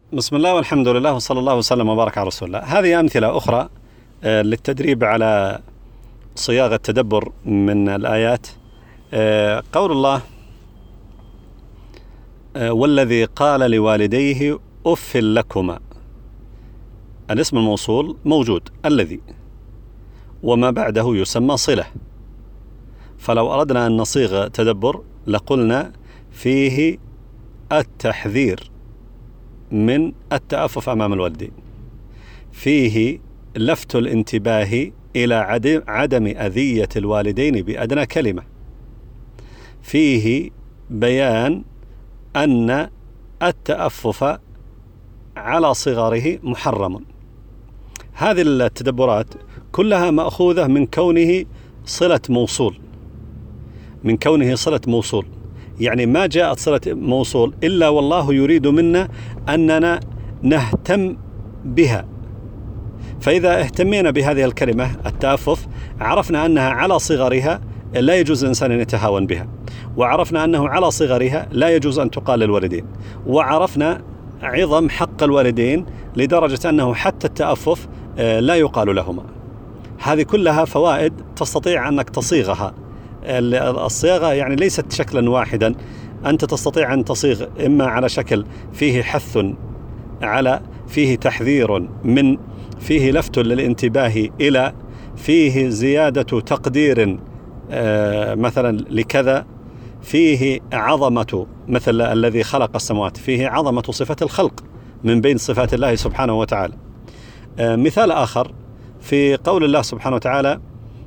بسم الله والحمد لله وصلى الله وسلم وبارك على رسول الله. هذه أمثلة أخرى للتدريب على صياغة التدبر من الآيات. قول الله: والذي قال لوالديه أف لكما. الاسم الموصول موجود الذي، وما بعده يسمى صلة. فلو أردنا أن نصيغ تدبر لقلنا فيه التحذير من التأفف أمام الوالدين، فيه لفت الانتباه إلى عدم أذية الوالدين بأدنى كلمة، فيه بيان أن التأفف على صغره محرم. هذه التدبرات كلها مأخوذة من كونه صلة موصول، من كونه صلة موصول. يعني ما جاءت صلة موصول إلا والله يريد منا أننا نهتم بها. فإذا اهتمينا بهذه الكلمة التأفف عرفنا أنها على صغرها لا يجوز الإنسان أن يتهاون بها، وعرفنا أنه على صغرها لا يجوز أن تقال للوالدين، وعرفنا عظم حق الوالدين لدرجة أنه حتى التأفف لا يقال لهما. هذه كلها فوائد تستطيع أنك تصيغها. الصياغة يعني ليست شكلا واحدا، أنت تستطيع أن تصيغ إما على شكل فيه حث على، فيه تحذير من، فيه لفت للانتباه إلى، فيه زيادة تقدير مثلا لكذا، فيه عظمة مثل الذي خلق السماوات، فيه عظمة صفة الخلق من بين صفات الله سبحانه وتعالى. مثال آخر في قول الله سبحانه وتعالى: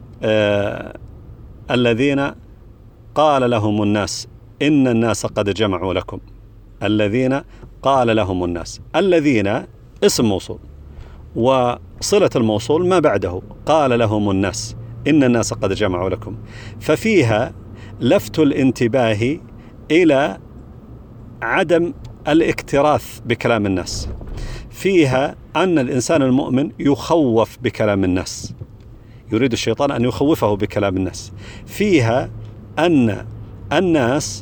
الذين قال لهم الناس إن الناس قد جمعوا لكم. الذين قال لهم الناس، الذين اسم موصول، وصلة الموصول ما بعده قال لهم الناس إن الناس قد جمعوا لكم، ففيها لفت الانتباه إلى عدم الاكتراث بكلام الناس، فيها أن الإنسان المؤمن يخوف بكلام الناس، يريد الشيطان أن يخوفه بكلام الناس، فيها أن الناس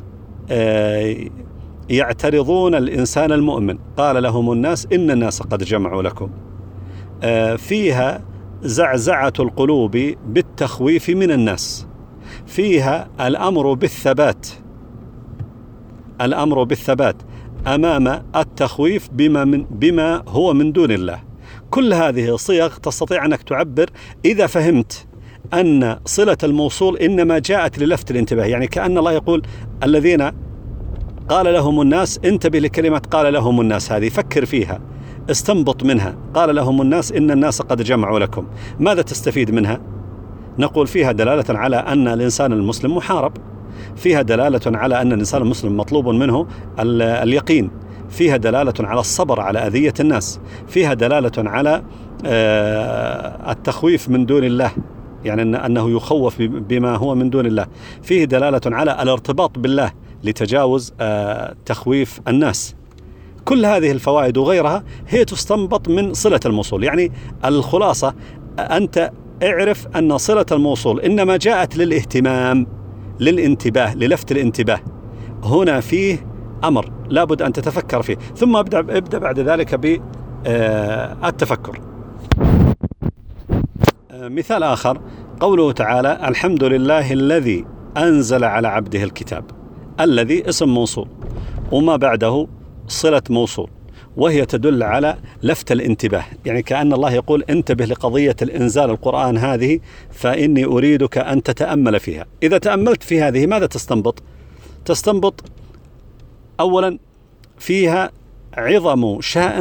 يعترضون الإنسان المؤمن، قال لهم الناس إن الناس قد جمعوا لكم، فيها زعزعة القلوب بالتخويف من الناس، فيها الأمر بالثبات، الأمر بالثبات أمام التخويف بما هو من دون الله. كل هذه صيغ تستطيع أنك تعبر إذا فهمت أن صلة الموصول إنما جاءت للفت الانتباه. يعني كأن الله يقول: الذين قال لهم الناس، انتبه لكلمة قال لهم الناس هذه، فكر فيها، استنبط منها. قال لهم الناس إن الناس قد جمعوا لكم، ماذا تستفيد منها؟ نقول فيها دلالة على أن الإنسان المسلم محارب، فيها دلالة على أن الإنسان المسلم مطلوب منه اليقين، فيها دلالة على الصبر على أذية الناس، فيها دلالة على التخويف من دون الله، يعني أنه يخوف بما هو من دون الله، فيه دلالة على الارتباط بالله لتجاوز تخويف الناس. كل هذه الفوائد وغيرها هي تستنبط من صلة الموصول. يعني الخلاصة أنت اعرف أن صلة الموصول إنما جاءت للاهتمام، للانتباه، للفت الانتباه. هنا فيه أمر لابد أن تتفكر فيه، ثم ابدأ بعد ذلك بالتفكر. مثال آخر قوله تعالى: الحمد لله الذي أنزل على عبده الكتاب. الذي اسم موصول وما بعده صلة موصول، وهي تدل على لفت الانتباه. يعني كأن الله يقول: انتبه لقضية الإنزال القرآن هذه، فإني أريدك أن تتأمل فيها. إذا تأملت في هذه ماذا تستنبط؟ تستنبط أولا فيها عظم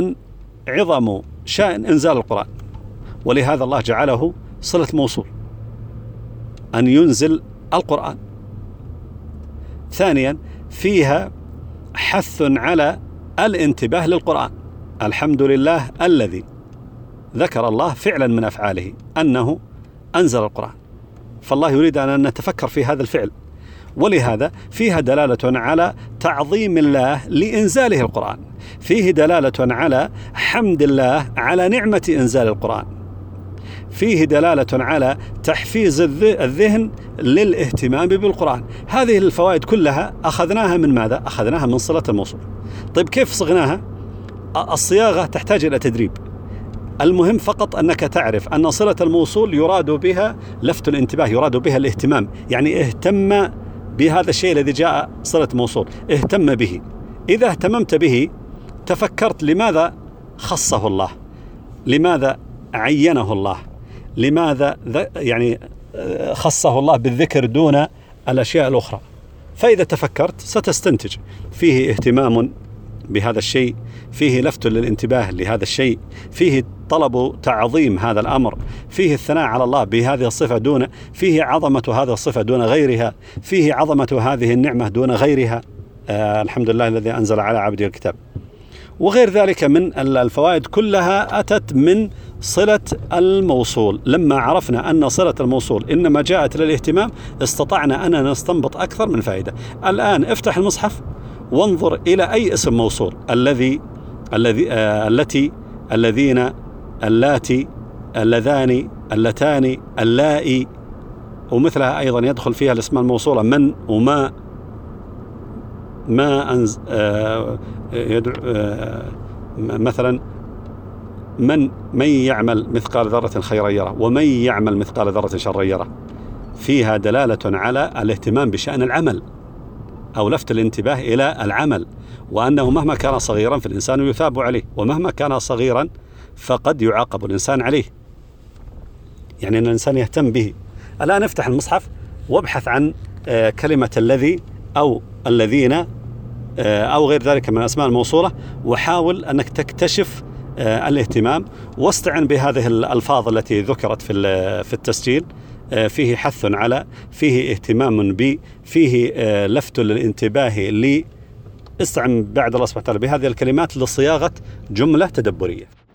شأن إنزال القرآن، ولهذا الله جعله صلة موصول، أن ينزل القرآن. ثانيا فيها حث على الانتباه للقرآن. الحمد لله الذي، ذكر الله فعلا من أفعاله أنه أنزل القرآن، فالله يريد أن نتفكر في هذا الفعل، ولهذا فيها دلالة على تعظيم الله لإنزاله القرآن، فيه دلالة على حمد الله على نعمة إنزال القرآن، فيه دلالة على تحفيز الذهن للاهتمام بالقرآن. هذه الفوائد كلها أخذناها من ماذا؟ أخذناها من صلة الموصول. طيب كيف صغناها؟ الصياغة تحتاج إلى تدريب. المهم فقط أنك تعرف أن صلة الموصول يراد بها لفت الانتباه، يراد بها الاهتمام، يعني اهتم بهذا الشيء الذي جاء صلة موصول، اهتم به. إذا اهتممت به تفكرت لماذا خصه الله، لماذا عينه الله، لماذا يعني خصه الله بالذكر دون الأشياء الأخرى. فإذا تفكرت ستستنتج فيه اهتمام بهذا الشيء، فيه لفت للانتباه لهذا الشيء، فيه طلب تعظيم هذا الأمر، فيه الثناء على الله بهذه الصفة فيه عظمة هذه الصفة دون غيرها، فيه عظمة هذه النعمة دون غيرها. الحمد لله الذي أنزل على عبده الكتاب. وغير ذلك من الفوائد كلها أتت من صلة الموصول. لما عرفنا أن صلة الموصول إنما جاءت للاهتمام استطعنا أن نستنبط أكثر من فائدة. الآن افتح المصحف وانظر إلى أي اسم موصول، التي، الذين، اللاتي، اللذان، اللتان، اللائي، ومثلها أيضا يدخل فيها الاسم الموصولة من وما، ما مثلا من يعمل مثقال ذرة خيرا يره، ومن يعمل مثقال ذرة شرا يره. فيها دلالة على الاهتمام بشأن العمل أو لفت الانتباه إلى العمل، وأنه مهما كان صغيرا فالإنسان يثاب عليه، ومهما كان صغيرا فقد يعاقب الإنسان عليه، يعني أن الإنسان يهتم به. الآن افتح المصحف وابحث عن كلمة الذي أو الذين أو غير ذلك من الأسماء الموصولة، وحاول أنك تكتشف الاهتمام، واستعن بهذه الألفاظ التي ذكرت في التسجيل. فيه حث على، فيه اهتمام ب، فيه لفت للانتباه استعن بعد الله سبحانه وتعالى بهذه الكلمات لصياغة جملة تدبرية.